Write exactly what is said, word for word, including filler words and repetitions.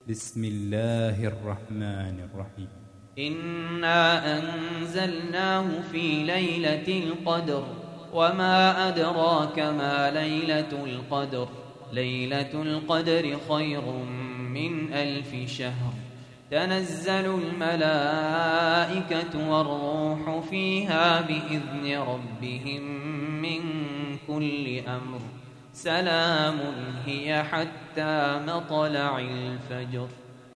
بسم الله الرحمن الرحيم إنا أنزلناه في ليلة القدر وما أدراك ما ليلة القدر ليلة القدر خير من ألف شهر تنزل الملائكة والروح فيها بإذن ربهم من كل أمر سلام هي حتى مطلع الفجر.